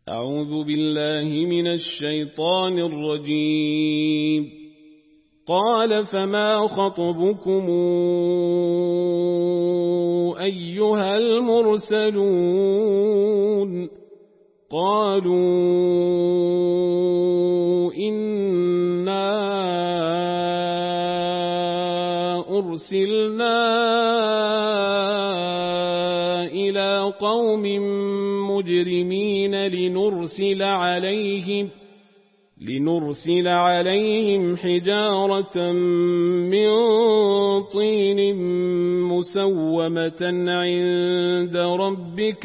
أعوذ بالله من الشيطان الرجيم. قال فما خطبكم أيها المرسلون؟ قالوا إنا أرسلنا إلى قوم مجرمين لنرسل عليهم حجارة من طين مسومة عند ربك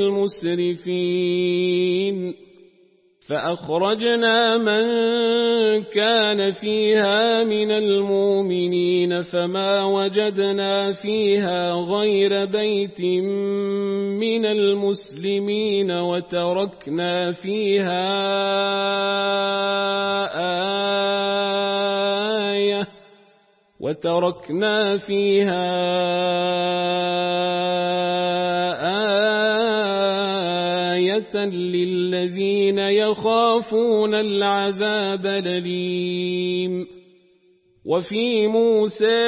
للمسرفين. فأخرجنا من كان فيها من المؤمنين فما وجدنا فيها غير بيت من المسلمين وتركنا فيها آية للذين يخافون العذاب الأليم. وفي موسى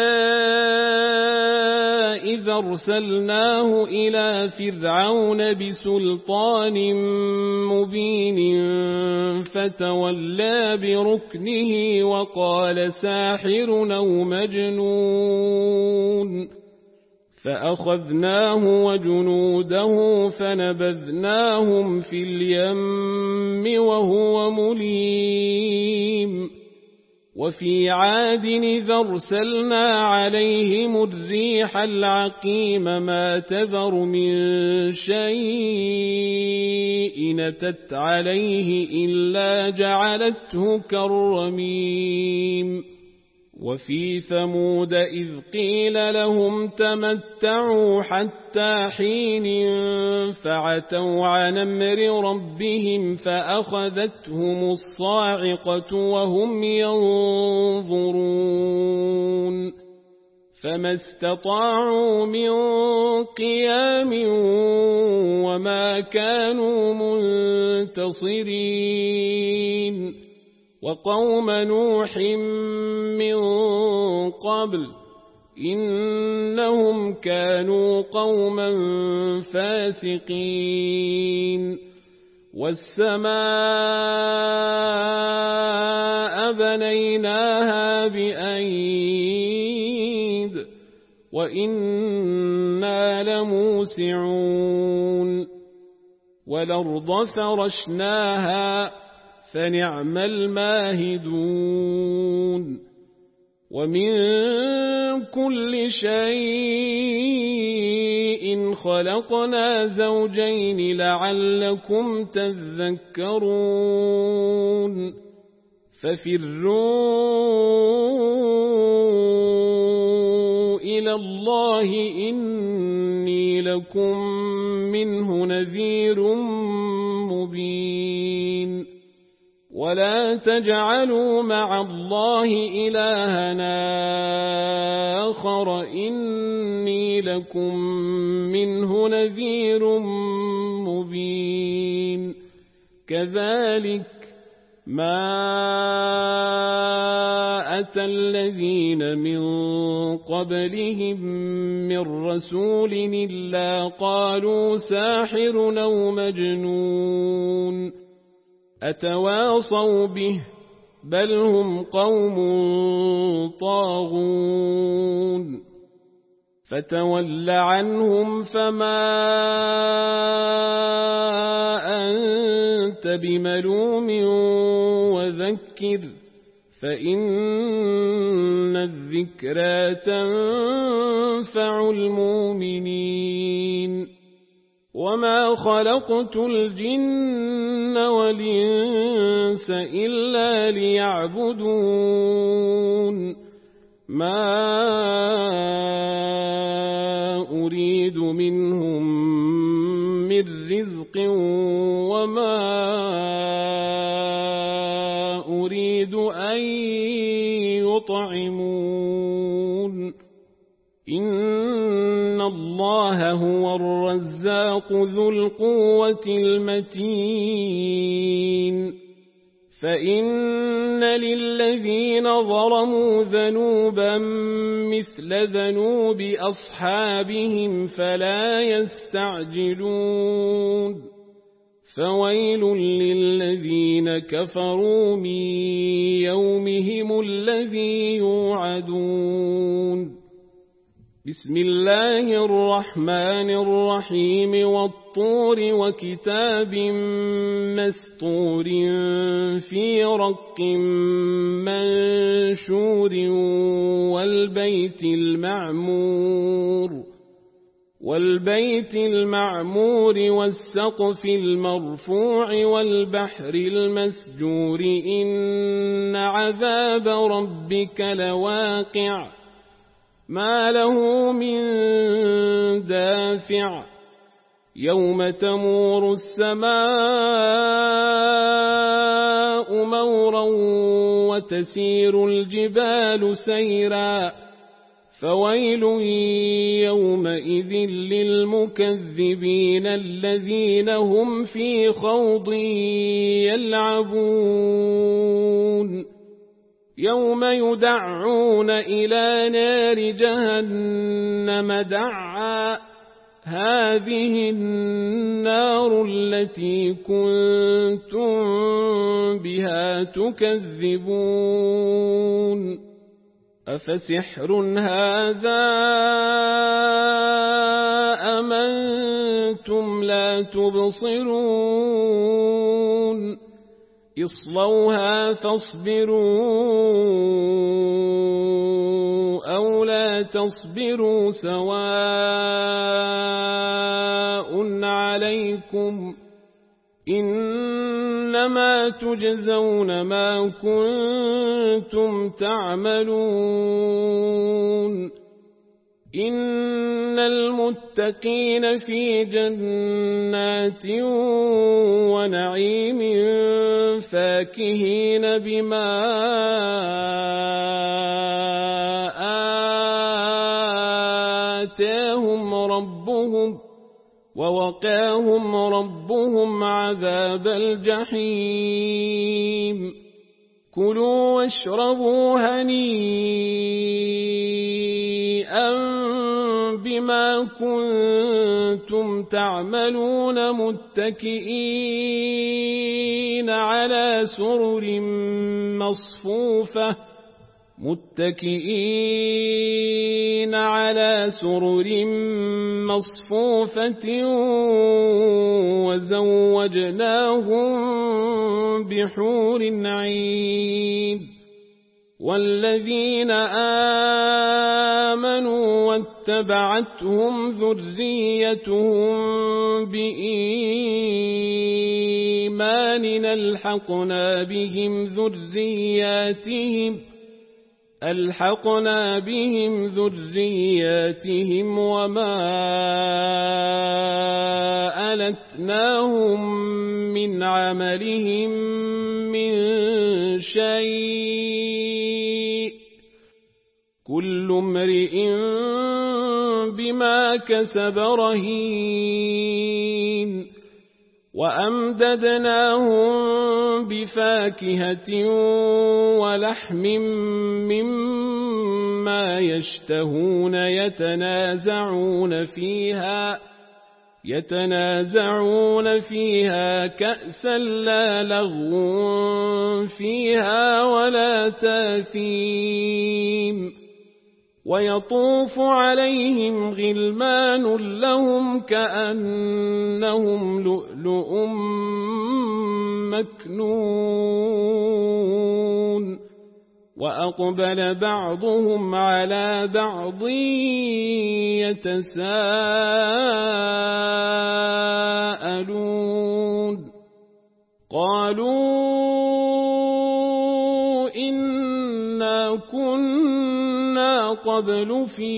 إذا أرسلناه إلى فرعون بسلطان مبين فتولى بركنه وقال ساحر أو مجنون، فأخذناه وجنوده فنبذناهم في اليم وهو مليم. وفي عاد إذا أرسلنا عليهم الريح العقيم ما تذر من شيء أتت عليه إلا جعلته كالرميم. وفي ثمود إذ قيل لهم تمتعوا حتى حين فعتوا عن أمر ربهم فأخذتهم الصاعقة وهم ينظرون فما استطاعوا من قيام وما كانوا منتصرين. وقوم نوح من قبل إنهم كانوا قوما فاسقين. والسماء بنيناها بأيد وإنا لموسعون. والأرض فرشناها فنعم الماهدون. ومن كل شيء خلقنا زوجين لعلكم تذكرون. ففروا إلى الله إني لكم منه نذير مبين. ولا تجعلوا مع الله إلهنا آخر إني لكم منه نذير مبين. كذلك ما أتى الذين من قبلهم من رسول إلا قالوا ساحر أو مجنون أتواصوا به بل هم قوم طاغون. فتول عنهم فما أنت بملوم وذكر فإن الذكرى تنفع المؤمنين. وما خلقت الجن والإنس إلا ليعبدون ما أريد منهم من رزق وما أريد أن يطعمون إن الله الله هو الرزاق ذو القوة المتين فإن للذين ظلموا ذنوبا مثل ذنوب أصحابهم فلا يستعجلون فويل للذين كفروا من يومهم الذي يوعدون بسم الله الرحمن الرحيم والطور وكتاب مسطور في رق منشور والبيت المعمور والسقف المرفوع والبحر المسجور إن عذاب ربك لواقع ما له من دافع يوم تمور السماء مورا وتسير الجبال سيرا فويل يومئذ للمكذبين الذين هم في خوض يلعبون يوم يدعون إلى نار جهنم دعا هذه النار التي كنتم بها تكذبون أفسحر هذا أم أنتم لا تبصرون اصلوها فاصبروا أو لا تصبروا سواء عليكم إنما تجزون ما كنتم تعملون إن المتقين في جنات ونعيم فاكهين بما آتاهم ربهم ووقاهم ربهم عذاب الجحيم كلوا واشربوا هنيئا بما كنتم تعملون متكئين على سرر مصفوفة وزوجناهم بحور عين والذين آمنوا واتبعتهم ذريتهم بإيمان ألحقنا بهم ذرياتهم وما ألتناهم من عملهم من شيء كل امرئ بما كسب رهين وأمددناهم بفاكهة ولحم مما يشتهون يتنازعون فيها كأسا لا لغو فيها ولا تاثيم ويطوف عليهم غلمان لهم كأنهم لؤلؤ مكنون وأقبل بعضهم على بعض يتساءلون قالوا إنا كنا قبل في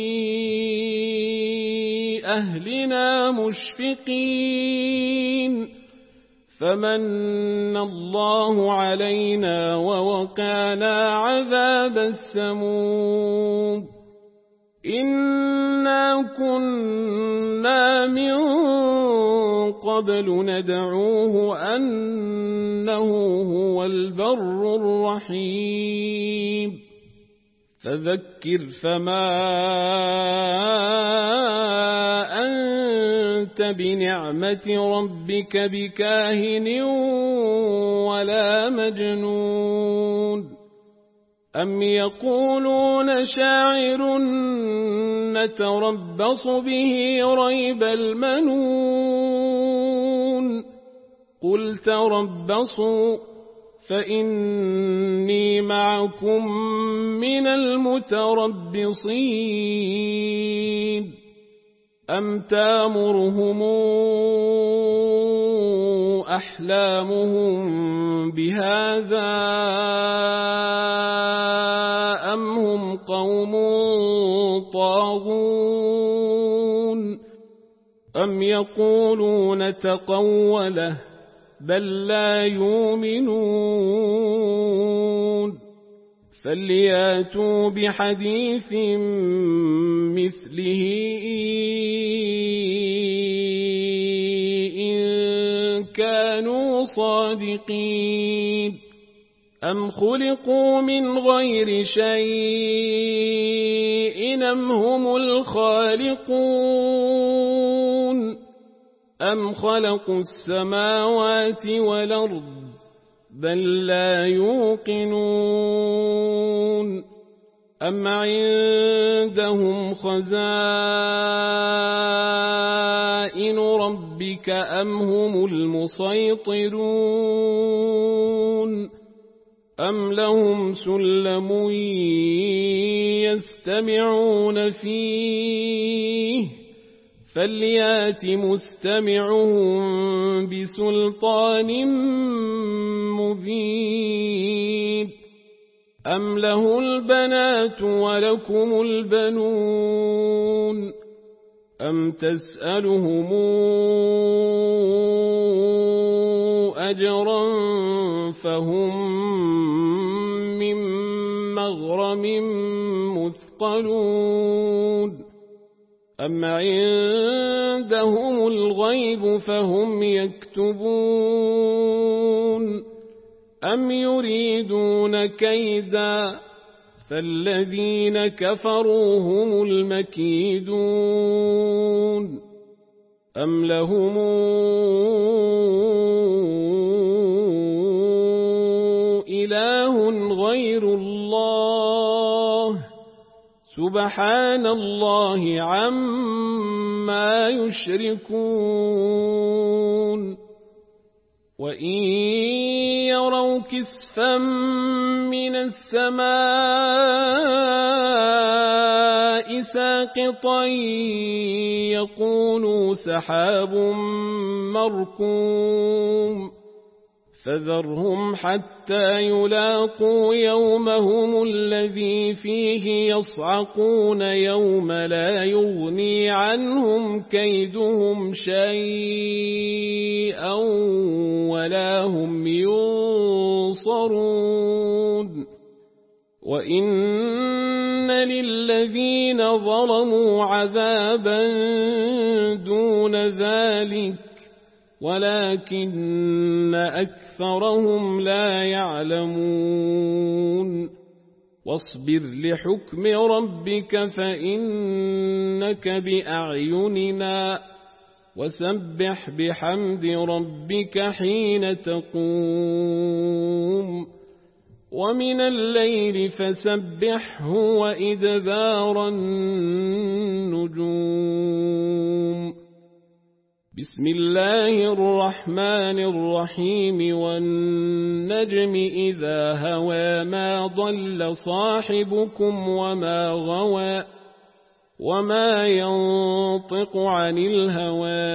أهلنا مشفقين فمن الله علينا ووقانا عذاب السموم إنا كنا من قبل ندعوه أنه هو البر الرحيم فذكر فما أنت بنعمة ربك بكاهن ولا مجنون أم يقولون شاعر نتربص به ريب المنون قل تربصوا فإني معكم من المتربصين أم تامرهم أحلامهم بهذا أم هم قوم طاغون أم يقولون تقوله بل لا يؤمنون فلياتوا بحديث مثله إن كانوا صادقين أم خلقوا من غير شيء أم هم الخالقون أم خلقوا السماوات والأرض بل لا يوقنون أم عندهم خزائن ربك أم هم المسيطرون أم لهم سلم يستمعون فيه فليات مستمعهم بسلطان مبين أم له البنات ولكم البنون أم تسألهم أجرا فهم من مغرم مثقلون أم عندهم الغيب فهم يكتبون أم يريدون كيدا فالذين كفروا هم المكيدون أم لهم إله غير الله سبحان الله عما يشركون وإن يروا كسفا من السماء ساقطا يقولوا سحاب مركوم فذرهم حتى يلاقوا يومهم الذي فيه يصعقون يوم لا يغني عنهم كيدهم شيئا ولا هم ينصرون وإن للذين ظلموا عذابا دون ذلك ولكن أكثرهم لا يعلمون واصبر لحكم ربك فإنك بأعيننا وسبح بحمد ربك حين تقوم ومن الليل فسبحه وإدبار النجوم بسم الله الرحمن الرحيم والنجم إذا هوى ما ضل صاحبكم وما غوى وما ينطق عن الهوى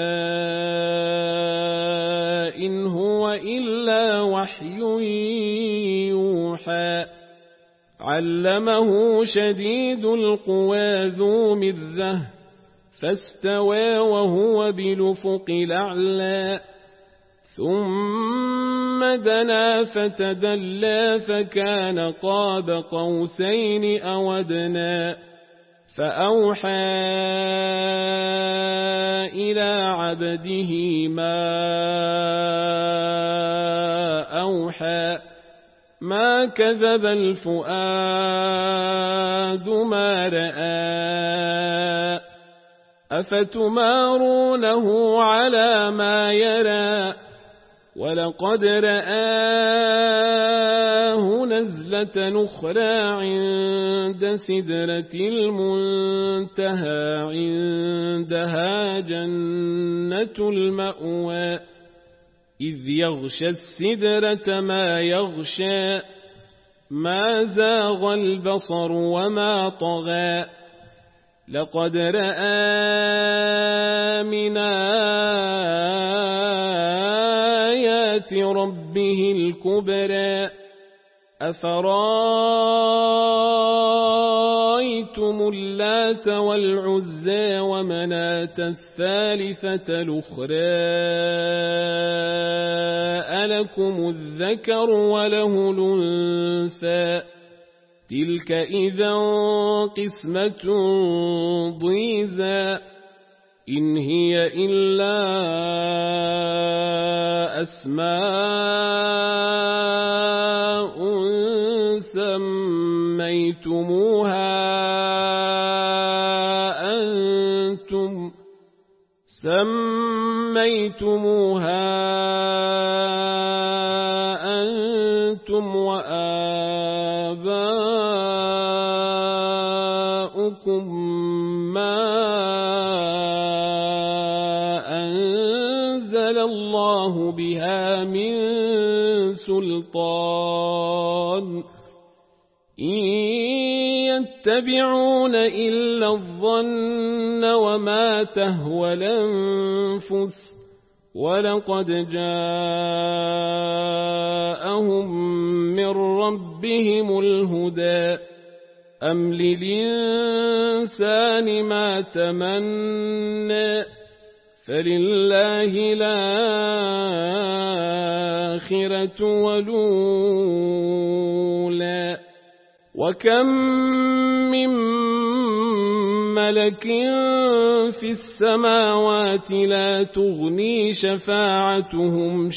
إن هو إلا وحي يوحى علمه شديد القوى ذو مرة فاستوى وهو بالأفق الأعلى ثم دنا فتدلى فكان قاب قوسين أو أدنى فأوحى إلى عبده ما أوحى ما كذب الفؤاد ما رأى أفتمارونه على ما يرى ولقد رآه نزلة أخرى عند سدرة المنتهى عندها جنة المأوى إذ يغشى السدرة ما يغشى ما زاغ البصر وما طغى لقد رأى من آيات ربه الكبرى أفرأيتم اللات والعزى ومناة الثالثة الأخرى ألكم الذكر وله الأنثى تلك إذا قسمة ضيزى إن هي إلا أسماء سميتموها أنتم وآباؤكم ما أنزل الله بها من سلطان إن يتبعون إلا الظن وما تهوى الأنفس ولقد جاءهم من ربهم الهدى أم للإنسان ما تمنى فلله الآخرة والأولى وكم من ملك في السماوات لا تغني شفاعتهم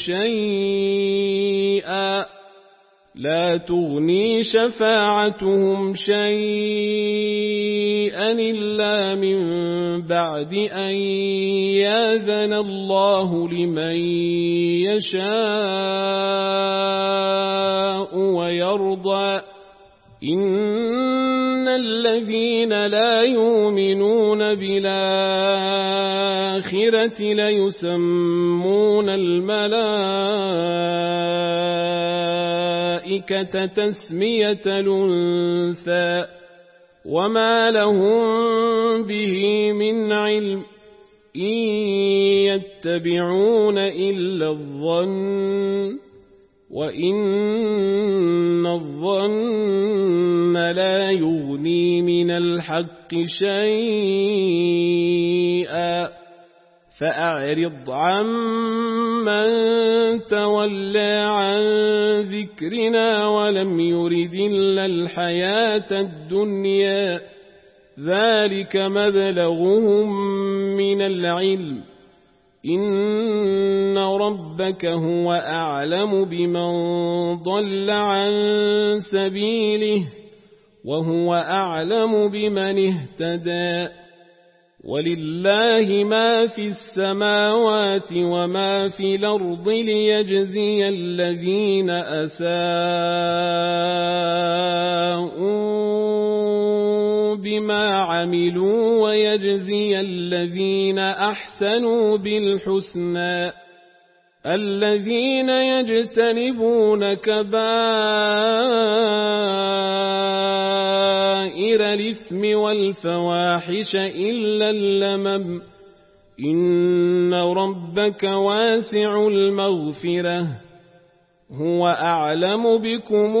شيئا إلا من بعد أن يأذن الله لمن يشاء ويرضى إن الذين لا يؤمنون بالآخرة ليسمون الملائكة تسمية الأنثى وما لهم به من علم إن يتبعون إلا الظن وإن الظن لا يغني من الحق شيئا فأعرض عمن تولى عن ذكرنا ولم يرد إلا الحياة الدنيا ذلك مبلغهم من العلم إن ربك هو أعلم بمن ضل عن سبيله وهو أعلم بمن اهتدى ولله ما في السماوات وما في الأرض ليجزي الذين أساءوا بما عملوا ويجزي الذين أحسنوا بالحسنى الذين يجتنبون كبائر الإثم والفواحش إلا اللمم إن ربك واسع المغفرة هو أعلم بكم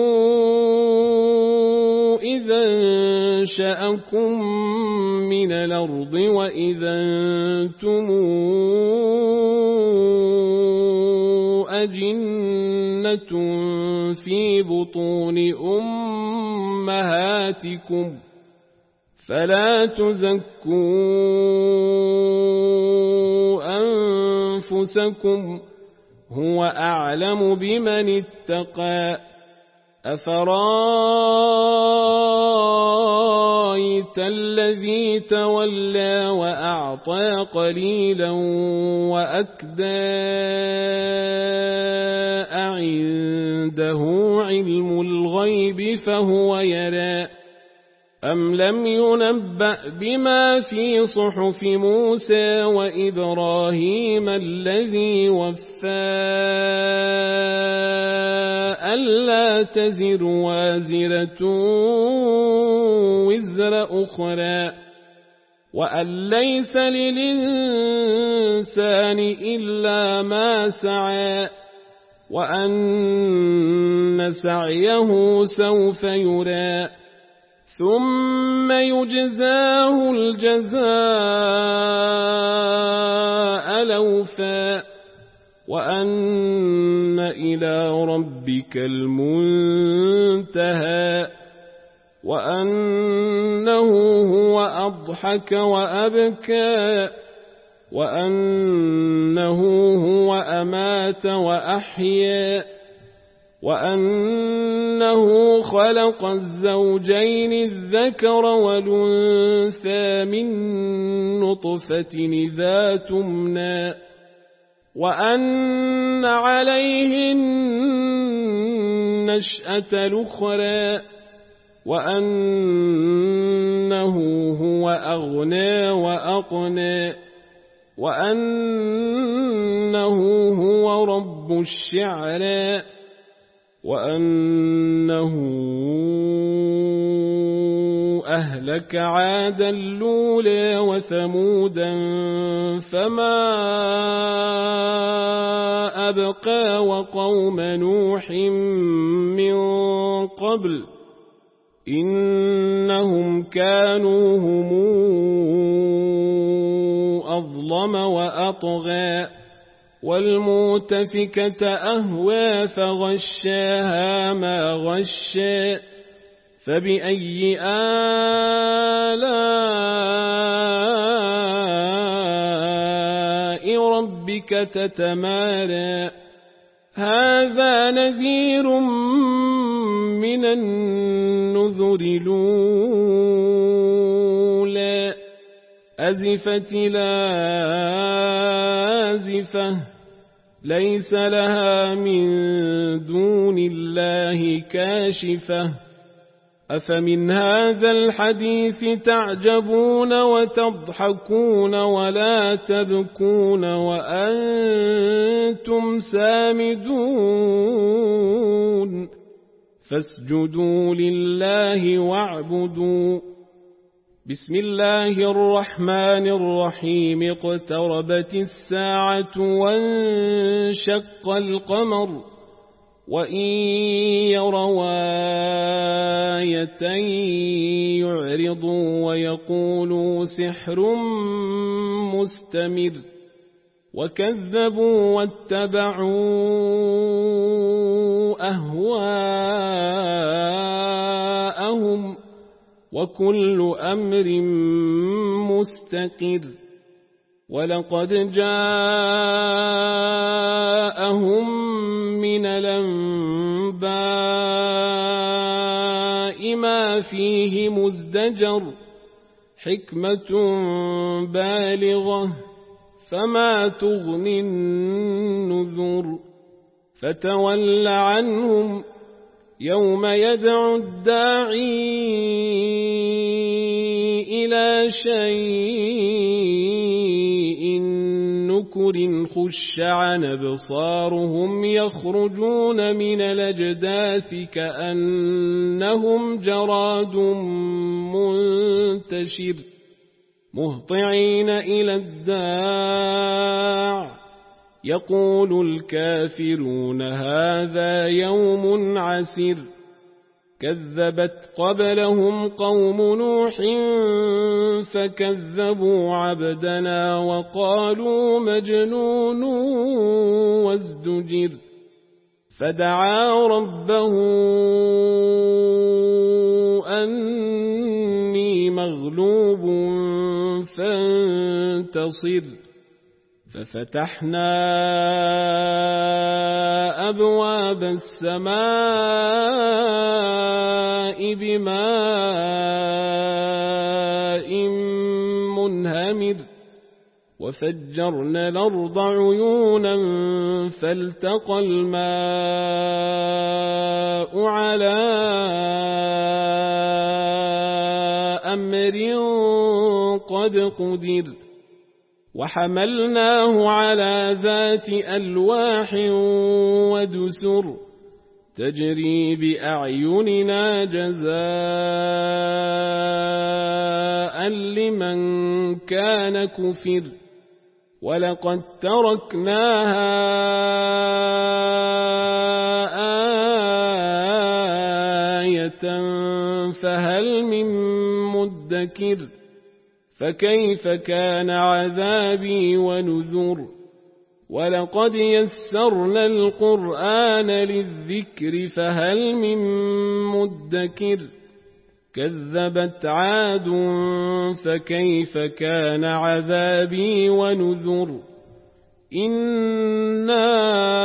إذا انشأكم من الأرض وإذا أنتم أجنة في بطون أمهاتكم فلا تزكوا أنفسكم هو أعلم بمن اتقى أفرايت الذي تولى وأعطى قليلا وأكدى أعنده علم الغيب فهو يرى أم لم ينبأ بما في صحف موسى وإبراهيم الذي وفى ألا تزر وازرة وزر أخرى وأن ليس للإنسان إلا ما سعى وأن سعيه سوف يرى ثم يجزاه الجزاء الأوفى وأن إلى ربك المنتهى وأنه هو أضحك وأبكى وأنه هو أمات وأحيا وأنه خلق الزوجين الذكر والأنثى من نطفة إذا تمنى وأن عليه النشأة الأخرى وأنه هو أغنى وأقنى وأنه هو رب الشعرى وأنه أهلك عادا الأولى وثمودا فما أبقى وقوم نوح من قبل إنهم كانوا هم أظلم وأطغى والمؤتفكة أهوى فغشاها ما غشى فبأي آلاء ربك تتمارى هذا نذير من النذر الأولى أزفت الآزفة ليس لها من دون الله كاشفة أفمن هذا الحديث تعجبون وتضحكون ولا تبكون وأنتم سامدون فاسجدوا لله واعبدوا بسم الله الرحمن الرحيم اقتربت الساعة وانشق القمر وإن يروا آية يعرضوا ويقولوا سحر مستمر وكذبوا واتبعوا أهواءهم وكل أمر مستقر ولقد جاءهم من الأنباء ما فيه مزدجر حكمة بالغة فما تغني النذر فتول عنهم يوم يدعو الداعي إلى شيء نكر خش عن أبصارهم يخرجون من الأجداث كأنهم جراد منتشر مهطعين إلى الداع يقول الكافرون هذا يوم عسر كذبت قبلهم قوم نوح فكذبوا عبدنا وقالوا مجنون وازدجر فدعا ربه أني إني مغلوب فانتصر ففتحنا أبواب السماء بماء منهمر وفجرنا الأرض عيونا فالتقى الماء على أمر قد قدر وحملناه على ذات ألواح ودسر تجري بأعيننا جزاء لمن كان كفر ولقد تركناها آية فهل من مدكر فكيف كان عذابي ونذر ولقد يسرنا القرآن للذكر فهل من مدكر كذبت عاد فكيف كان عذابي ونذر إنا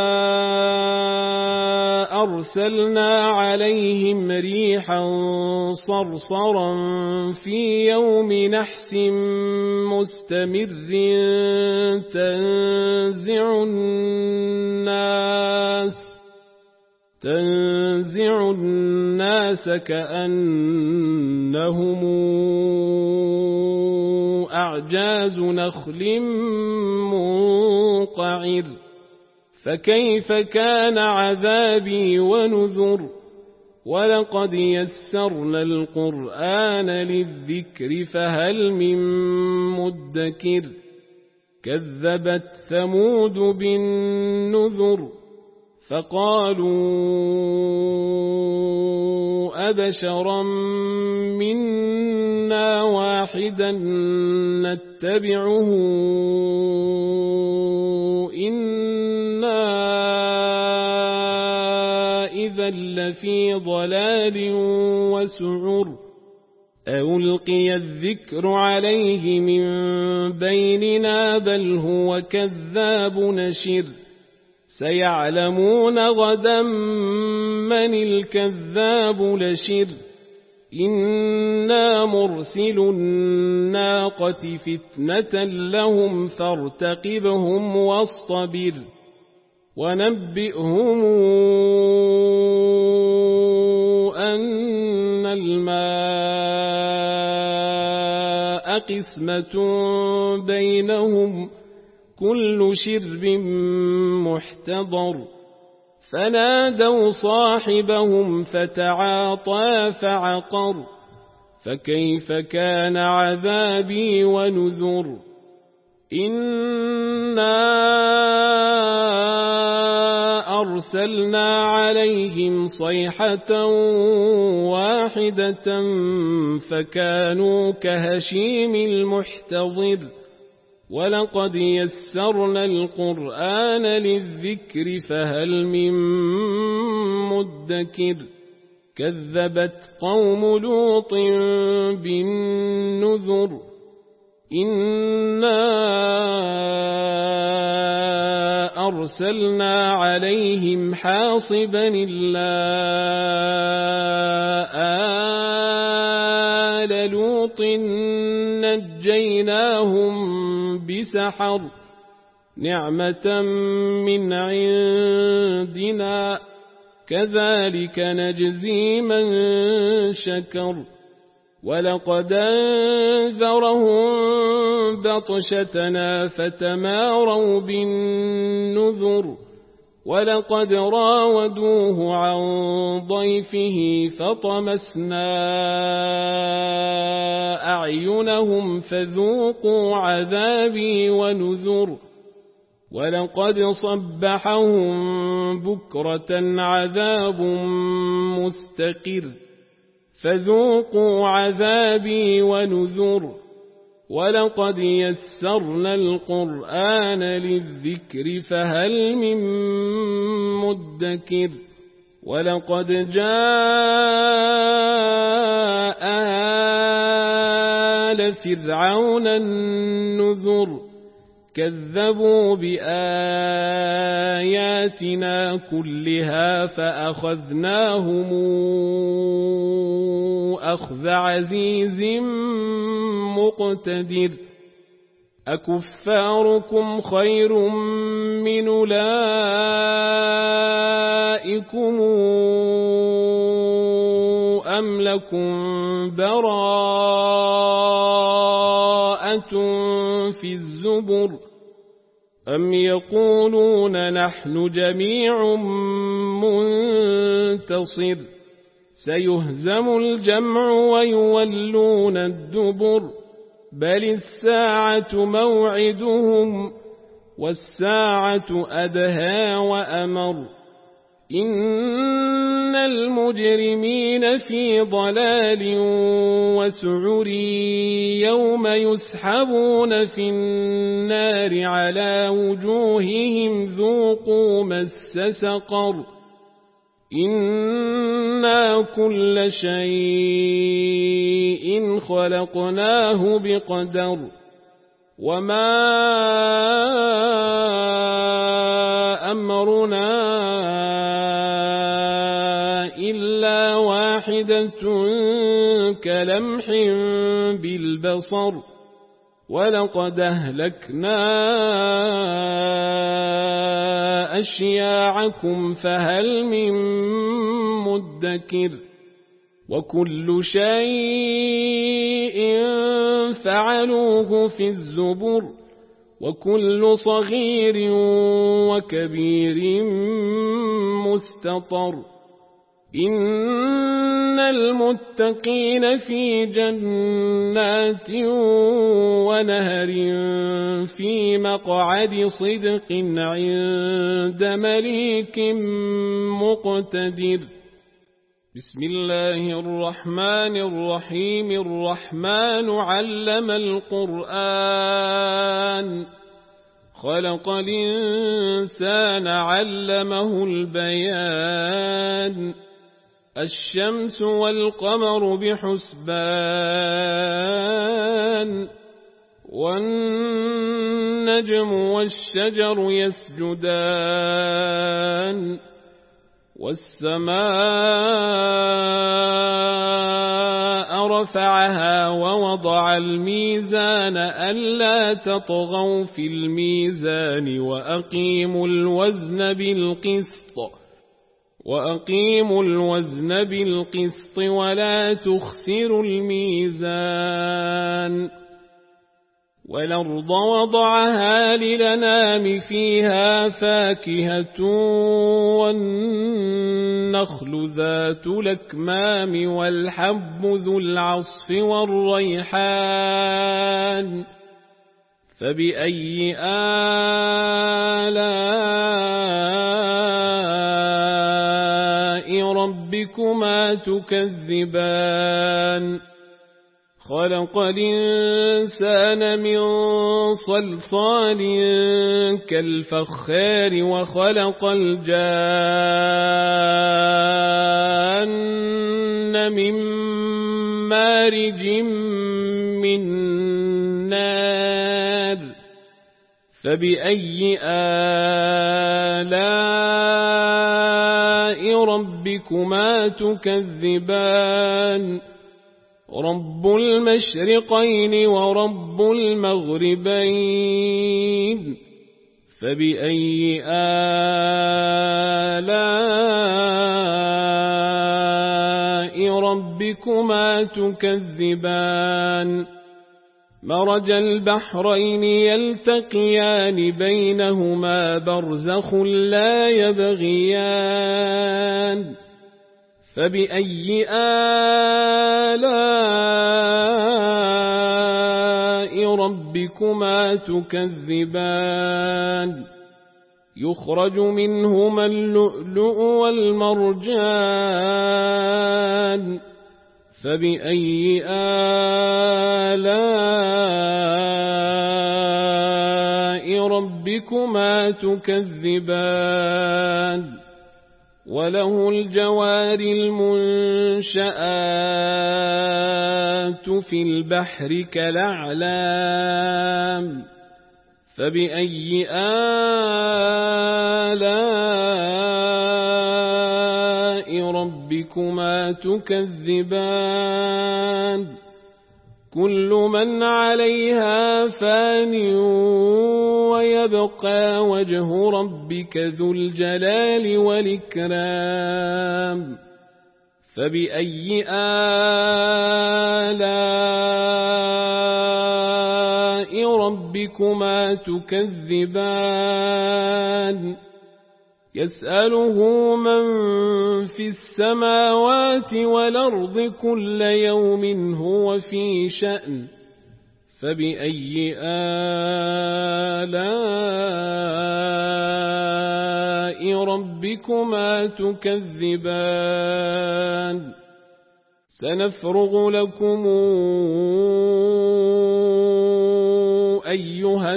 أرسلنا عليهم ريحا صرصرا في يوم نحس مستمر تنزع الناس كأنهم أعجاز نخل منقعر فكيف كان عذابي ونذر ولقد يسرنا القرآن للذكر فهل من مدكر كذبت ثمود بالنذر فقالوا أبشرا منا واحدا نتبعه إنا إذا لفي ضلال وسعر ألقي الذكر عليه من بيننا بل هو كذاب نشر سيعلمون غدا من الكذاب لشر إنا مرسل الناقة فتنة لهم فارتقبهم واصطبر ونبئهم أن الماء قسمة بينهم كل شرب محتضر فنادوا صاحبهم فتعاطى فعقر فكيف كان عذابي ونذر إنا أرسلنا عليهم صيحة واحدة فكانوا كهشيم المحتضر ولقد يسرنا القرآن للذكر فهل من مدكر كذبت قوم لوط بالنذر إنا أرسلنا عليهم حاصبا إلا آل لوط نجيناهم بسحر نعمة من عندنا كذلك نجزي من شكر ولقد أنذرهم بطشتنا فتماروا بالنذر ولقد راودوه عن ضيفه فطمسنا أعينهم فذوقوا عذابي ونذر ولقد صبحهم بكرة عذاب مستقر فذوقوا عذابي ونذر ولقد يسرنا القرآن للذكر فهل من مدكر ولقد جاء آل فرعون النذر كذبوا بآياتنا كلها فأخذناهم أخذ عزيز مقتدر أكفاركم خير من أولئكم أم لكم براءة في الزبر أم يقولون نحن جميع منتصر سيهزم الجمع ويولون الدبر بل الساعة موعدهم والساعة أدهى وأمر إن المجرمين في ضلال وسعر يوم يسحبون في النار على وجوههم ذوقوا مس سقر إنا كل شيء خلقناه بقدر وما أمرنا إلا واحدة كلمح بالبصر ولقد أهلكنا أشياعكم فهل من مدكر وكل شيء فعلوه في الزبر وكل صغير وكبير مستطر إن المتقين في جنات ونهر في مقعد صدق عند مليك مقتدر بسم الله الرحمن الرحيم الرحمن علم القرآن خلق الإنسان علمه البيان الشمس والقمر بحسبان والنجم والشجر يسجدان والسماء رفعها ووضع الميزان ألا تطغوا في الميزان وأقيموا الوزن بالقسط ولا تخسروا الميزان والأرض وضعها للأنام فيها فاكهة والنخل ذات الأكمام والحب ذو العصف والريحان فبأي آلاء ربكما تكذبان خلق الإنسان من صلصال كالفخار وخلق الجان من مارج من نار فبأي آلاء ربكما تكذبان رب المشرقين ورب المغربين فبأي آلاء ربكما تكذبان مرج البحرين يلتقيان بينهما برزخ لا يبغيان فبأي آلاء ربكما تكذبان يخرج منهما اللؤلؤ والمرجان فبأي آلاء ربكما تكذبان وله الجوار المنشآت في البحر كالأعلام فبأي آلاء ربكما تكذبان كل من عليها فان ويبقى وجه ربك ذو الجلال والإكرام فبأي آلاء ربكما تكذبان يسأله من في السماوات والأرض كل يوم هو في شأن فبأي آلاء ربكما تكذبان سنفرغ لكم أيها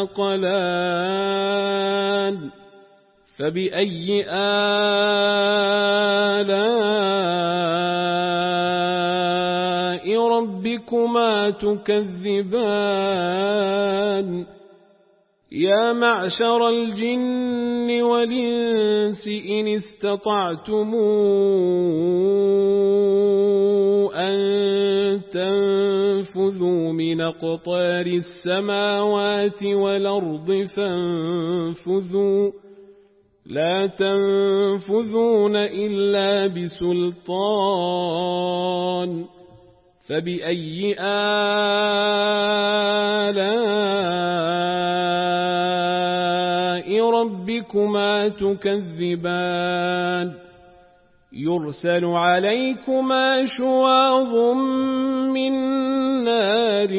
الثقلان فبأي آلاء ربكما تكذبان يا معشر الجن والإنس إن استطعتم أن تنفذوا من أقطار السماوات والأرض فانفذوا لا تنفذون إلا بسلطان فبأي آلاء ربكما تكذبان يرسل عليكما شواظ من نار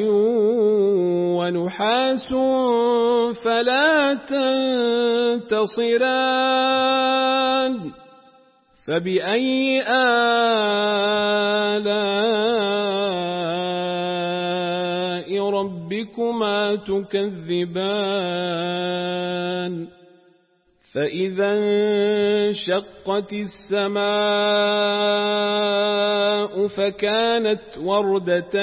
ونحاس فلا تنتصران فبأي آلاء ربكما تكذبان فإذا انشقت السماء فكانت وردة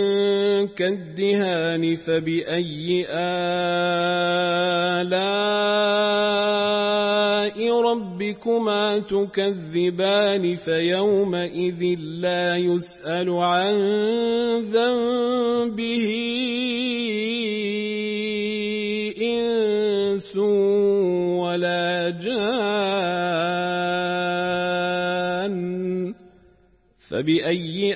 كالدهان فبأي آلاء ربكما تكذبان فيومئذ لا يسأل عن ذنبه إنس ولا جان فبأي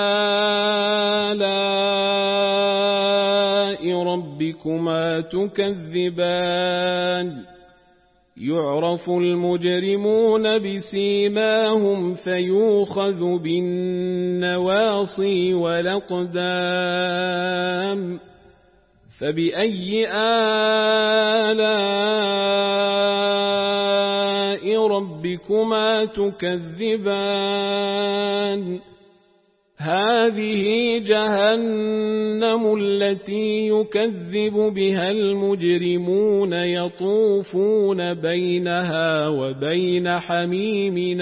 آلاء ربكما تكذبان يعرف المجرمون بسيماهم فيوخذ بالنواصي والأقدام فبأي آلاء ربكما تكذبان هذه جهنم التي يكذب بها المجرمون يطوفون بينها وبين حميم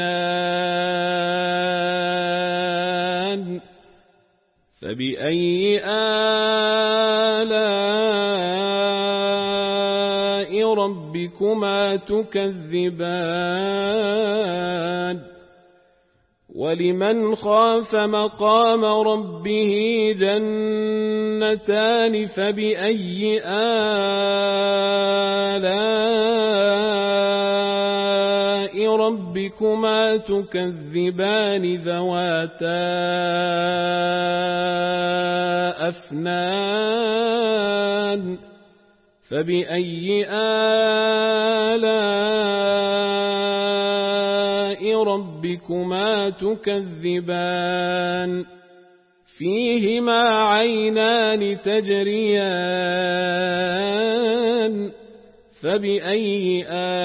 آن فبأي آلاء ربكما تكذبان ولمن خاف مقام ربه جنتان فبأي آلاء ربكما تكذبان ذواتا أفنان فبأي آلاء ربكما تكذبان فيهما عينان تجريان فبأي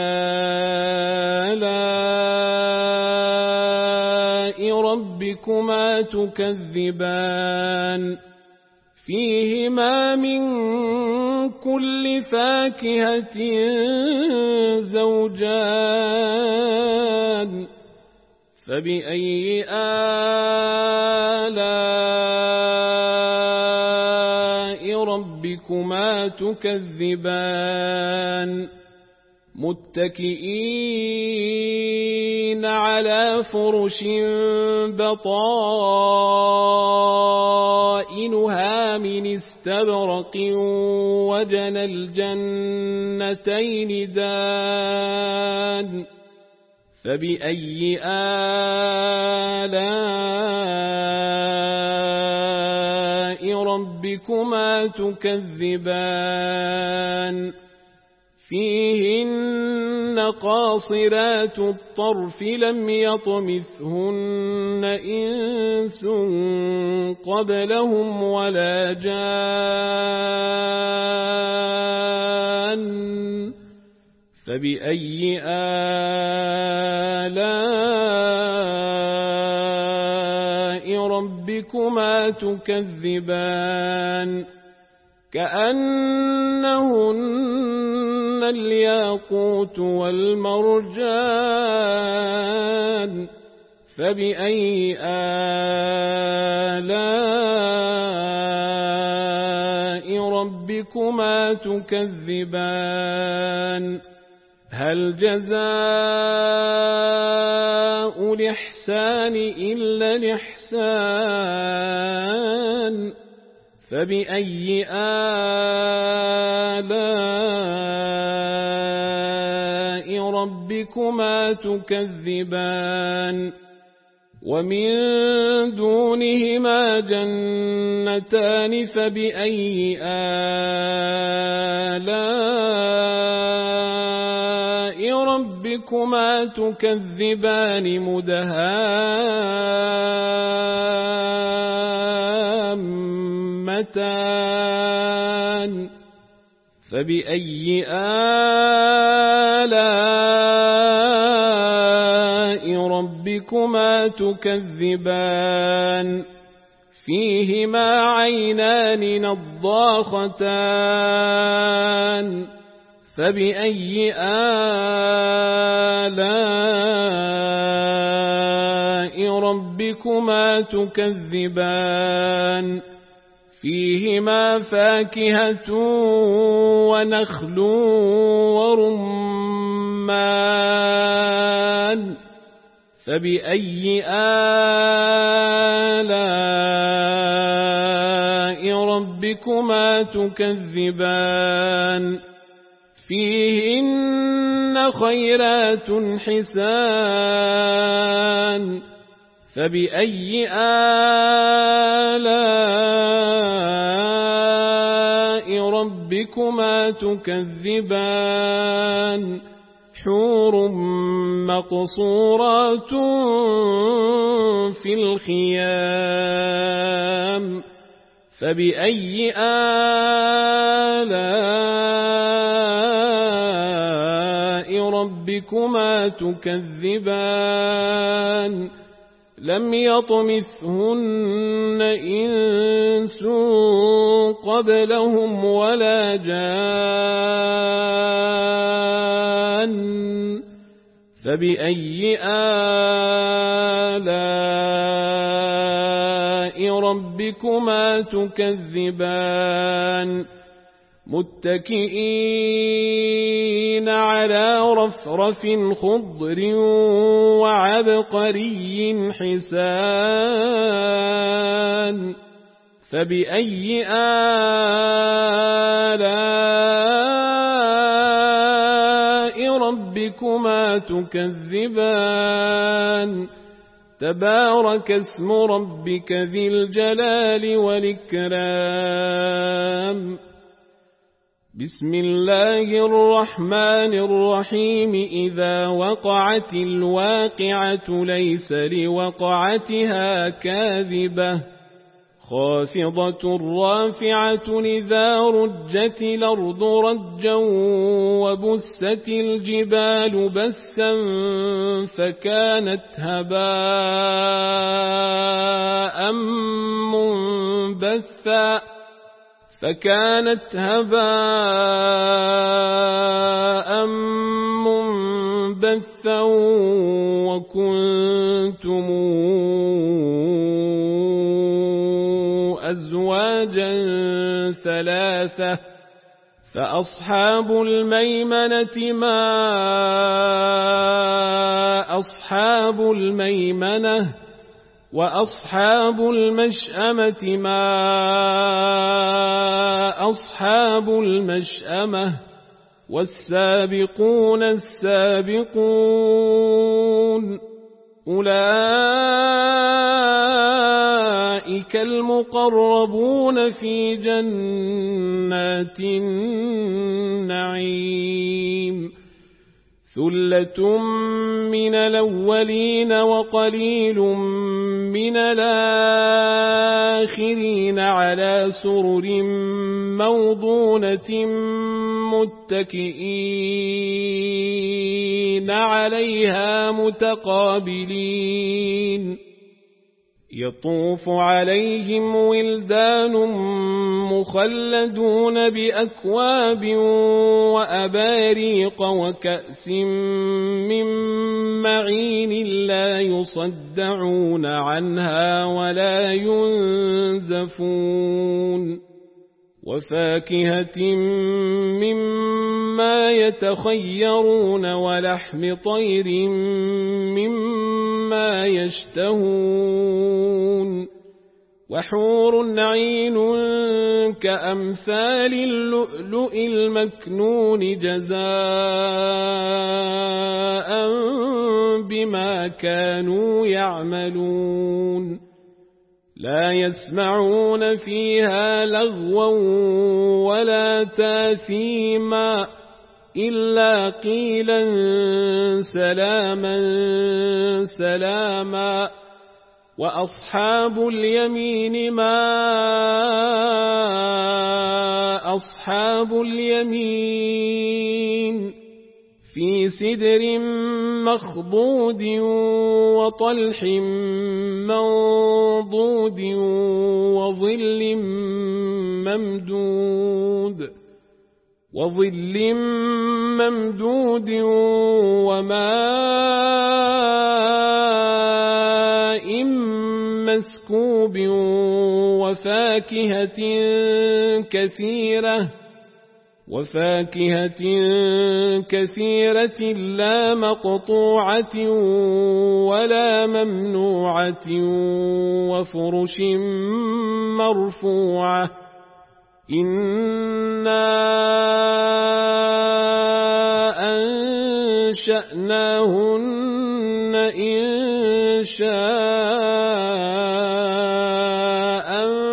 آلاء ربكما تكذبان فيهما من كل فاكهة زوجان فبأي آلاء ربكما تكذبان متكئين على فرش بطائنها من استبرق وجنى الجنتين دان فبأي آلاء ربكما تكذبان فيهن قاصرات الطرف لم يطمثهن إنس قبلهم ولا جان فبأي آلاء ربكما تكذبان كأنهن الياقوت والمرجان فبأي آلاء ربكما تكذبان هل جزاء الإحسان إلا الإحسان فبأي آلاء ربكما تكذبان ومن دونهما جنتان فبأي آلاء ربكما تكذبان مدهامتان فبأي آلاء ربكما تكذبان فيهما عينان نضاختان فبأي آلاء ربكما تكذبان فيهما فاكهة ونخل ورمان فبأي آلاء ربكما تكذبان فيهن خيرات حسان فبأي آلاء ربكما تكذبان حور مقصورات في الخيام فبأي آلاء ربكما تكذبان لم يطمثهن إنس قبلهم ولا جان فبأي آلاء ربكما تكذبان متكئين على رفرف خضر وعبقري حسان فبأي آلاء ربكما تكذبان تبارك اسم ربك ذي الجلال والإكرام بسم الله الرحمن الرحيم إذا وقعت الواقعة ليس لوقعتها كاذبة خافضة رافعة إذا رجت الأرض رجا وبست الجبال بسا فكانت هباء منبثا وكنتم كنتم أزواجا ثلاثة فأصحاب الميمنة ما أصحاب الميمنة وأصحاب المشأمة ما أصحاب المشأمة والسابقون السابقون أولئك المقربون في جنات النعيم ثلة من الأولين وقليل من الآخرين على سرر موضونة متكئين عليها متقابلين يطوف عليهم ولدان مخلدون بأكواب وأباريق وكأس من معين لا يصدعون عنها ولا ينزفون وفاكهة مما يتخيرون ولحم طير مما يشتهون وحور عين كأمثال اللؤلؤ المكنون جزاء بما كانوا يعملون لا يسمعون فيها لغوا ولا تاثيما إلا قيلا سلاما سلاما وأصحاب اليمين ما أصحاب اليمين في سدر مخضود وطلح منضود وظل ممدود وماء مسكوب وفاكهة كثيرة لا مقطوعة ولا ممنوعة وفرش مرفوعة إنا أنشأناهن إنشاء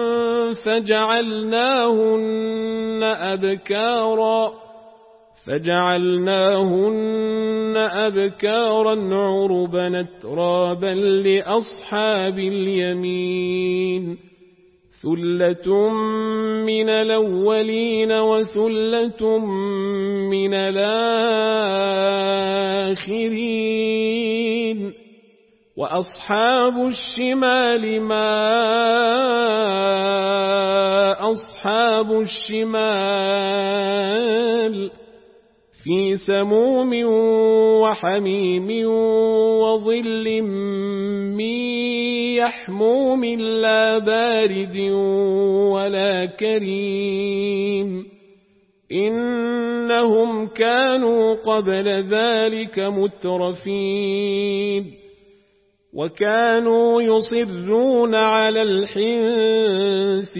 فجعلناهن أبكارا عربا أترابا لأصحاب اليمين ثلة من الأولين وثلة من الآخرين وأصحاب الشمال ما أصحاب الشمال في سموم وحميم وظل من يحموم لا بارد ولا كريم إنهم كانوا قبل ذلك مترفين وكانوا يصرون على الحنث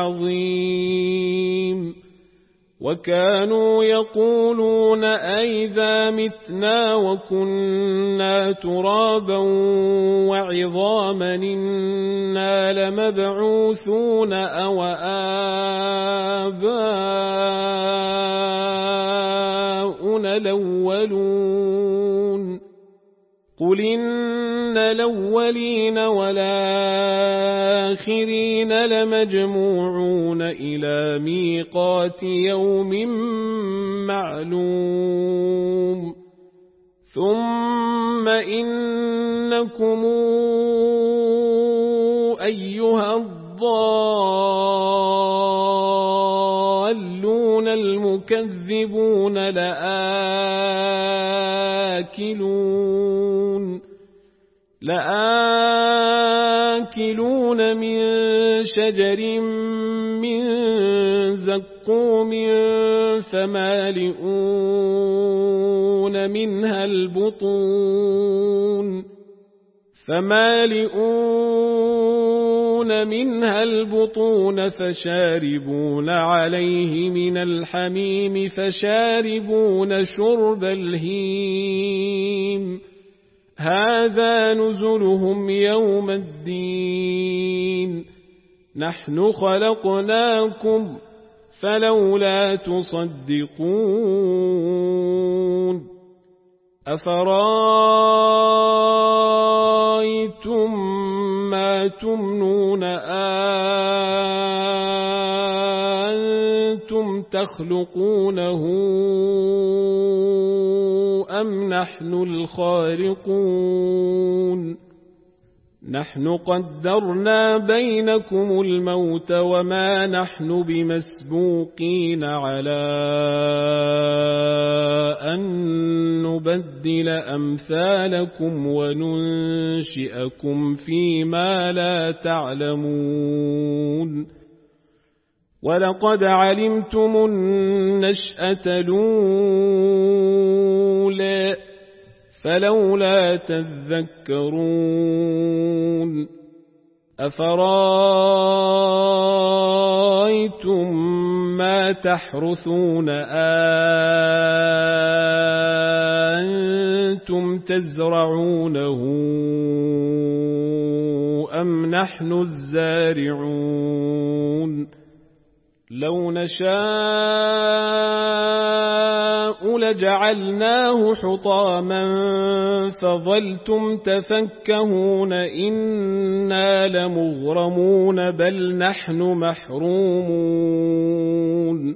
العظيم وكانوا يقولون أئذا متنا وكنا ترابا وعظاما إنا لمبعوثون أو آباؤنا الأولون قل إن الأولين والآخرين لمجموعون إلى ميقات يوم معلوم ثم إنكم أيها الضالون المكذبون لآكلون من شجر من زقوم فمالئون منها البطون فشاربون عليه من الحميم فشاربون شرب الهيم هذا نزلهم يوم الدين نحن خلقناكم فلولا تصدقون أفرأيتم ما تمنون أنتم تخلقونه أم نحن الخالقون نحن قدرنا بينكم الموت وما نحن بمسبوقين على أن نبدل أمثالكم وننشئكم فيما لا تعلمون ولقد علمتم النشأة الأولى فلولا تذكرون أفرأيتم ما تحرثون أنتم تزرعونه أم نحن الزارعون لو نشاء لجعلناه حطاما فظلتم تفكهون إنا لمغرمون بل نحن محرومون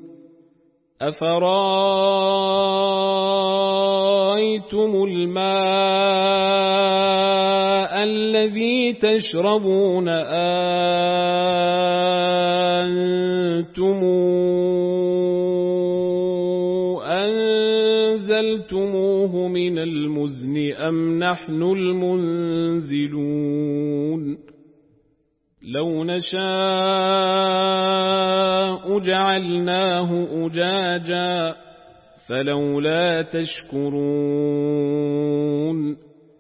أفرأيتم الماء الذي تشربون أنتم أنزلتموه من المزن أم نحن المنزلون لو نشاء جعلناه أجاجا فلولا تشكرون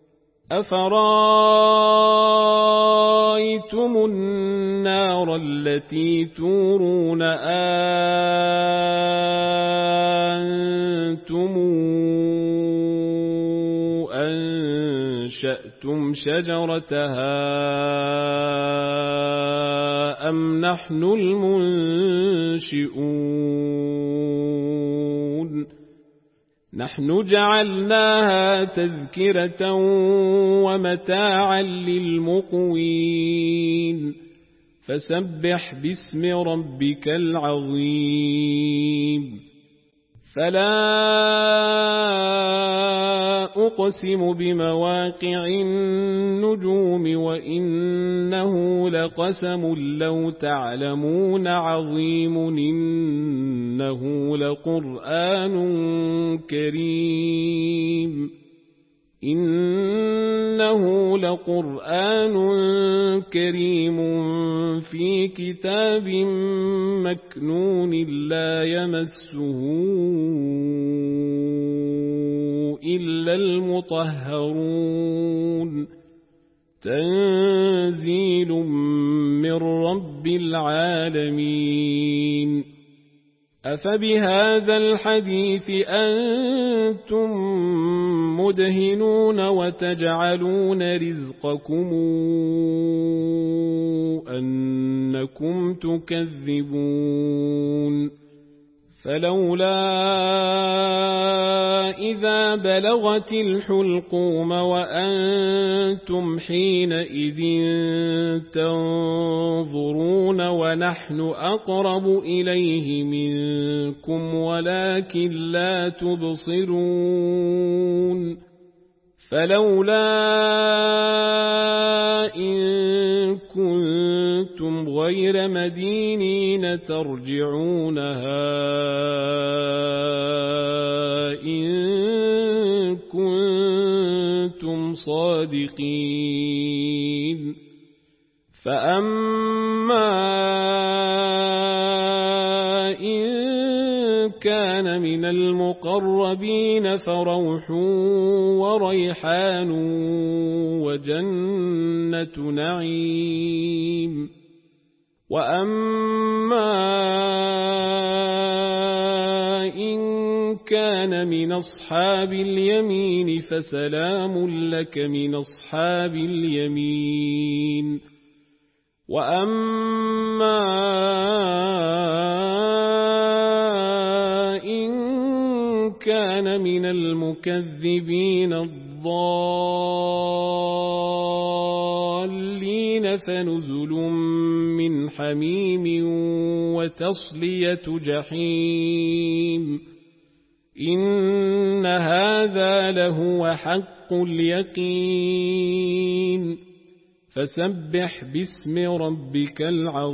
أفرأيتم النار التي تورون أنتم أنشأتم شجرتها أم نحن المنشئون نحن جعلناها تذكرة ومتاعا للمقوين فسبح باسم ربك العظيم فلا أقسم بمواقع النجوم وإنه لقسم لو تعلمون عظيم إنه لقرآن كريم إنه لقرآن كريم في كتاب مكنون لا يمسه إلا المطهرون تنزيل من رب العالمين أفبهذا الحديث أنتم مدهنون وتجعلون رزقكم أنكم تكذبون فلولا إذا بلغت الحلقوم وأنتم حينئذ تنظرون ونحن أقرب إليه منكم ولكن لا تبصرون فلولا إن كنتم غير مدينين ترجعونها إن كنتم صادقين فأما إن كان من المقربين فروح وريحان وجنة نعيم وأما إن كان من أصحاب اليمين فسلام لك من أصحاب اليمين وأما إن كان من المكذبين الضالين فنزل من حميم وتصلية جحيم إن هذا لهو حق اليقين فسبح باسم ربك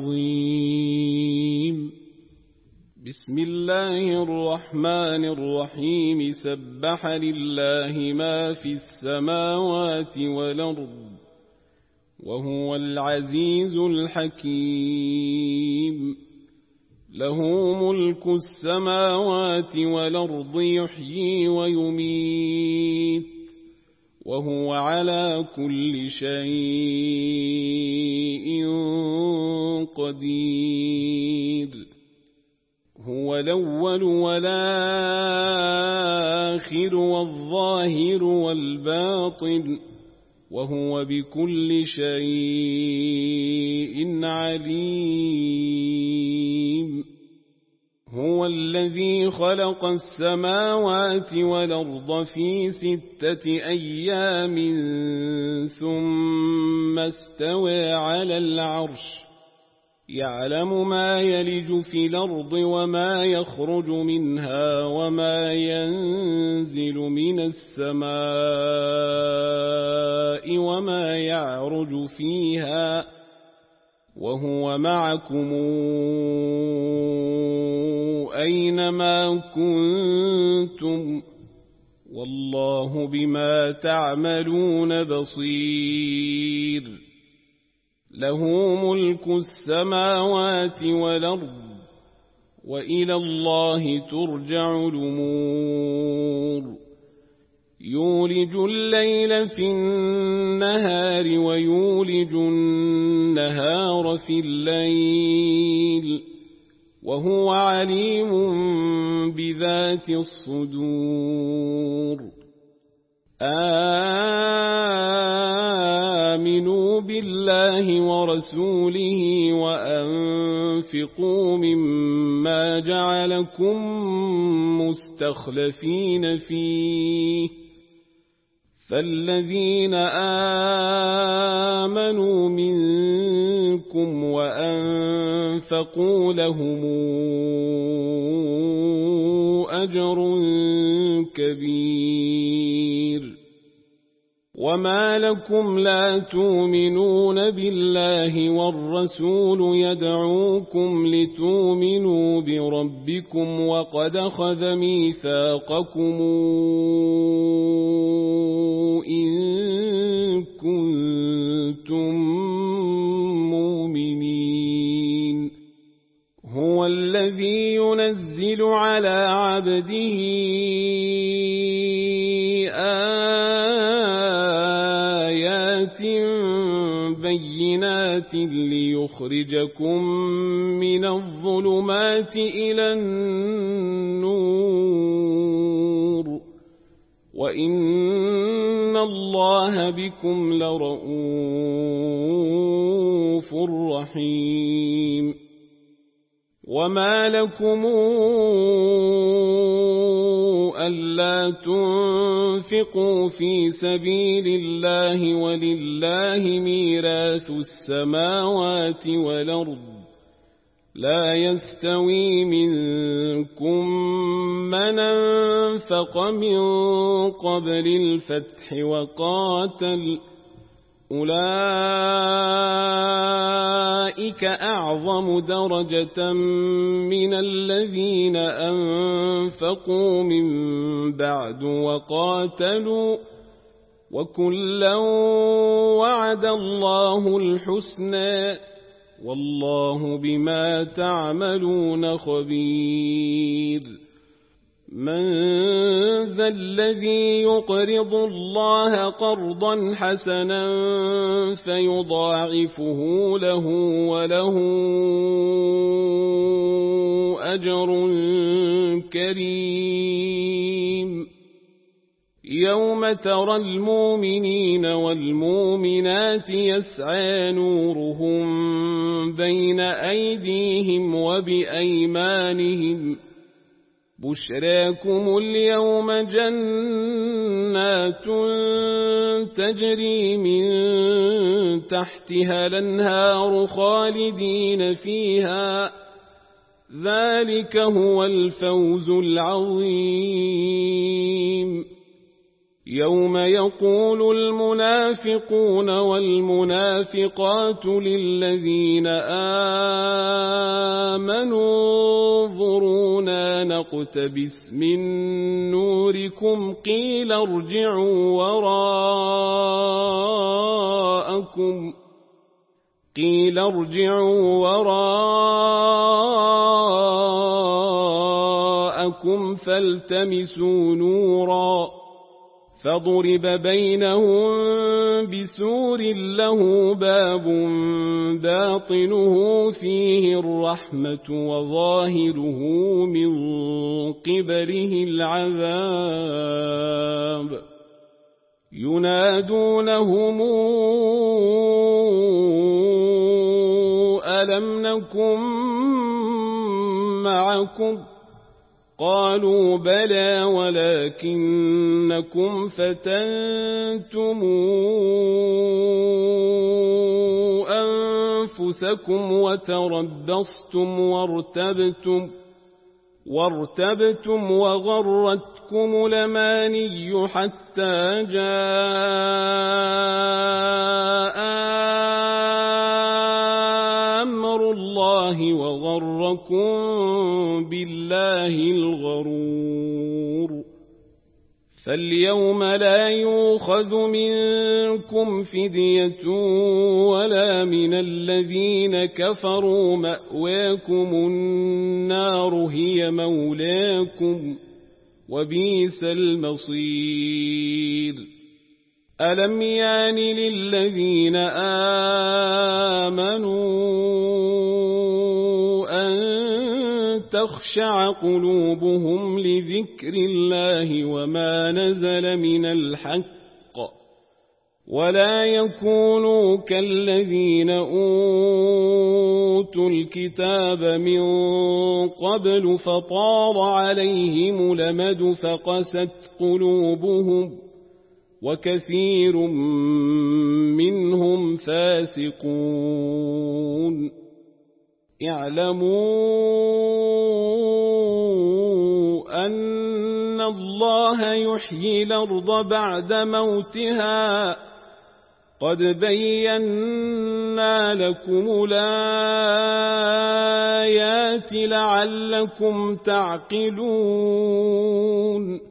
العظيم بسم الله الرحمن الرحيم سبح لله ما في السماوات والأرض وهو العزيز الحكيم له ملك السماوات والأرض يحيي ويميت وهو على كل شيء قدير هو الأول والآخر والظاهر والباطن وهو بكل شيء عليم هو الذي خلق السماوات والأرض في 6 أيام ثم استوى على العرش يعلم ما يلج في الأرض وما يخرج منها وما ينزل من السماء وما يعرج فيها وهو معكم أينما كنتم والله بما تعملون بصير له ملك السماوات والأرض وإلى الله ترجع الأمور يولج الليل في النهار ويولج النهار في الليل وهو عليم بذات الصدور آمنوا بالله ورسوله وأنفقوا مما جعلكم مستخلفين فيه فالذين آمنوا منكم وأنفقوا لهم أجر كبير وما لكم لا تؤمنون بالله والرسول يدعوكم لتؤمنوا بربكم وقد أخذ ميثاقكم إن كنتم مؤمنين هو الذي ينزل على عبده آيات بينات ليخرجكم من الظلمات إلى النور وإن الله بكم لرؤوف رحيم وما لكم ألا تنفقوا في سبيل الله ولله ميراث السماوات والأرض لا يستوي منكم من أنفق من قبل الفتح وقاتل أولئك أعظم درجة من الذين أنفقوا من بعد وقاتلوا وكلا وعد الله الحسنى والله بما تعملون خبير من ذا الذي يقرض الله قرضا حسنا فيضاعفه له وله أجر كريم يوم ترى المؤمنين والمؤمنات يسعى نورهم بين أيديهم وبأيمانهم بشراكم اليوم جنات تجري من تحتها الأنهار خالدين فيها ذلك هو الفوز العظيم يوم يقول المنافقون والمنافقات للذين آمنوا انظرونا نقتبس من نوركم قيل ارجعوا وراءكم فالتمسوا نورا فضرب بينهم بسور له باب باطنه فيه الرحمة وظاهره من قبله العذاب ينادونهم ألم نكن معكم قالوا بلى ولكنكم فتنتم أنفسكم وارتبتم وغرتكم الأماني حتى جاء أمر الله وغركم بالله الغرور فاليوم لا يؤخذ منكم فدية ولا من الذين كفروا مأواكم النار هي مولاكم وبئس المصير ألم يان للذين آمنوا أن تخشع قلوبهم لذكر الله وما نزل من الحق ولا يكونوا كالذين أوتوا الكتاب من قبل فطال عليهم الأمد فقست قلوبهم وكثير منهم فاسقون اعلموا أن الله يحيي الأرض بعد موتها قد بينا لكم الآيات لعلكم تعقلون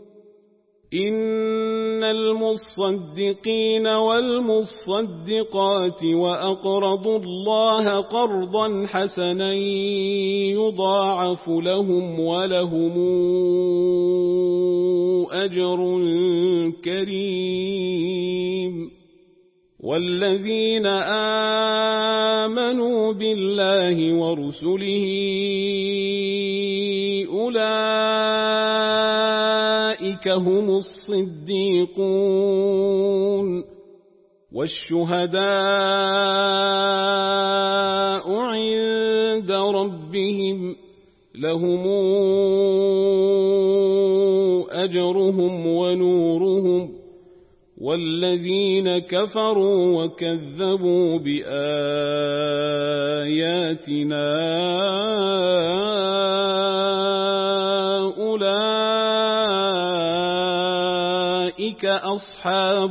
إن المصدقين والمصدقات وأقرضوا الله قرضا حسنا يضاعف لهم ولهم أجر كريم والذين آمنوا بالله ورسله أولئك هم الصديقون والشهداء عند ربهم لهم أجرهم ونورهم والذين كفروا وكذبوا بآياتنا أولئك أصحاب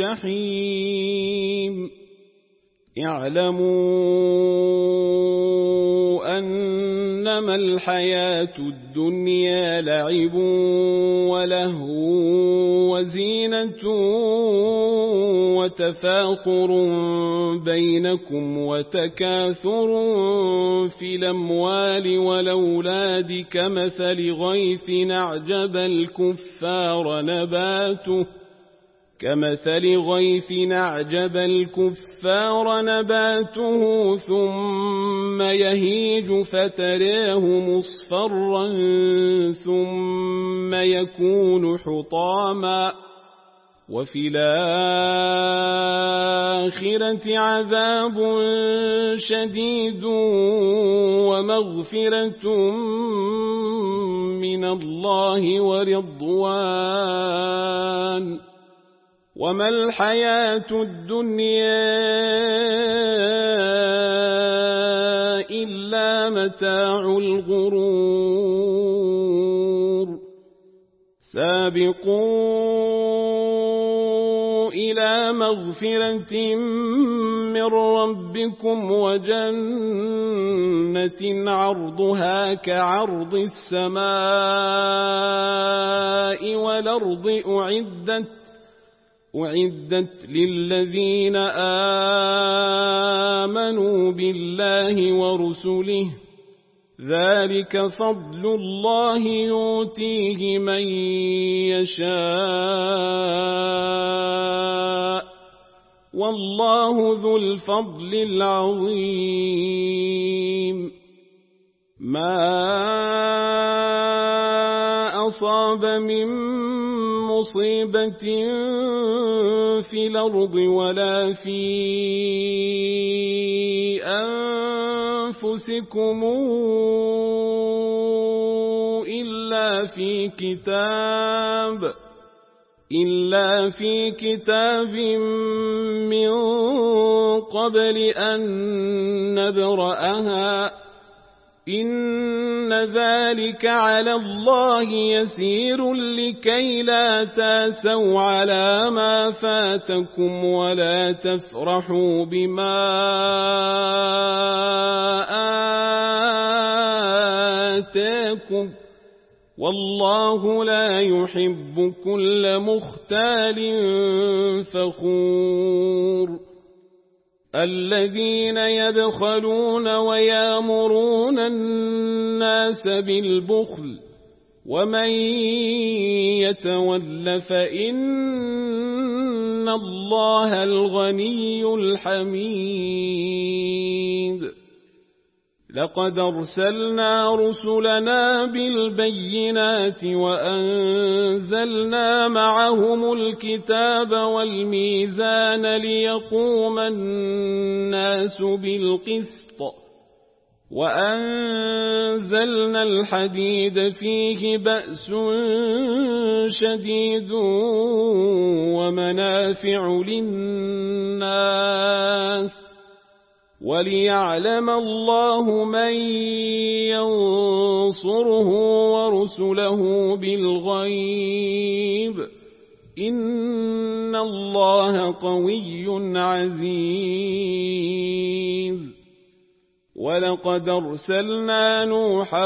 الجحيم اعلموا أنما إنما الحياة الدنيا لعب ولهو وزينة وتفاخر بينكم وتكاثر في الأموال والأولاد كمثل غيث أعجب الكفار نباته ثم يهيج فتراه مصفرا ثم يكون حطاما وفي الآخرة عذاب شديد ومغفرة من الله ورضوان وما الحياة الدنيا إلا متاع الغرور سابقوا إلى مغفرة من ربكم وجنة عرضها كعرض السماء والأرض أعدت للذين آمنوا بالله ورسله ذلك فضل الله يؤتيه من يشاء والله ذو الفضل العظيم ما أصاب من مصيبة في الأرض ولا في أنفسكم إلا في كتاب من قبل أن نبرأها إن ذلك على الله يسير لكي لا تاسوا على ما فاتكم ولا تفرحوا بما آتاكم والله لا يحب كل مختال فخور الذين يبخلون ويامرون الناس بالبخل ومن يتول فإن الله الغني الحميد لقد أرسلنا رسلنا بالبينات وأنزلنا معهم الكتاب والميزان ليقوم الناس بالقسط وأنزلنا الحديد فيه بأس شديد ومنافع للناس وليعلم الله من ينصره ورسله بالغيب إن الله قوي عزيز ولقد أرسلنا نوحا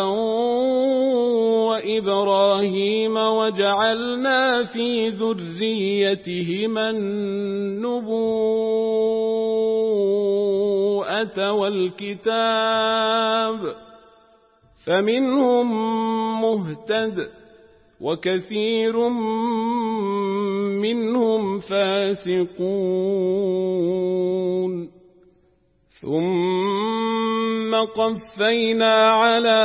وإبراهيم وجعلنا في ذريتهما النبوءة والكتاب فمنهم مهتد وكثير منهم فاسقون ثم قفينا على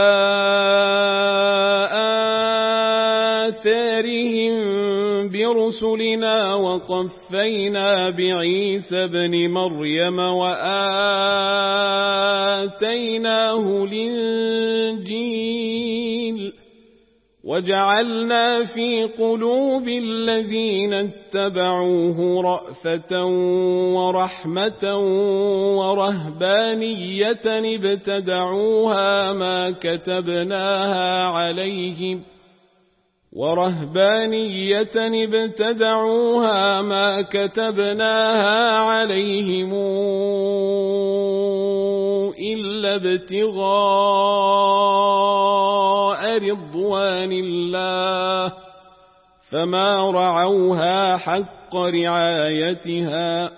آثارهم برسلنا وقفينا بعيسى ابن مريم وآتيناه الإنجيل وجعلنا في قلوب الذين اتبعوه رأفة ورحمة ورهبانية ابتدعوها ما كتبناها عليهم إلا إلا ابتغاء رضوان الله فما رعوها حق رعايتها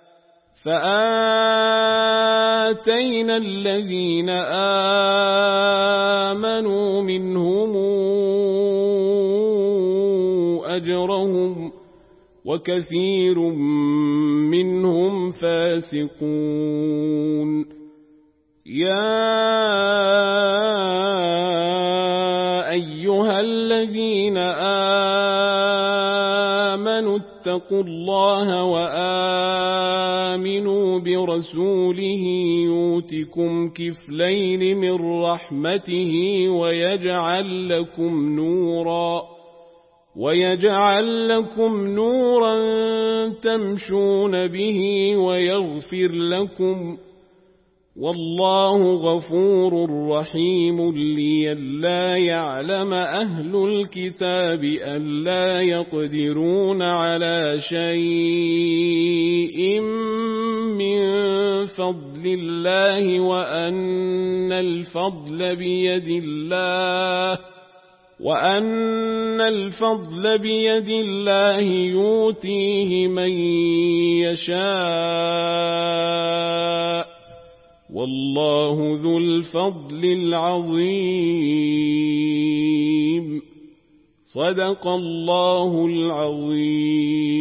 فآتينا الذين آمنوا منهم أجرهم وكثير منهم فاسقون يا أيها الذين آمنوا اتقوا الله وآمنوا برسوله يؤتكم كفلين من رحمته ويجعل لكم نورا تمشون به ويغفر لكم والله غفور رحيم لئلا يعلم أهل الكتاب ألا يقدرون على شيء من فضل الله وأن الفضل بيد الله يؤتيه من يشاء والله ذو الفضل العظيم صدق الله العظيم.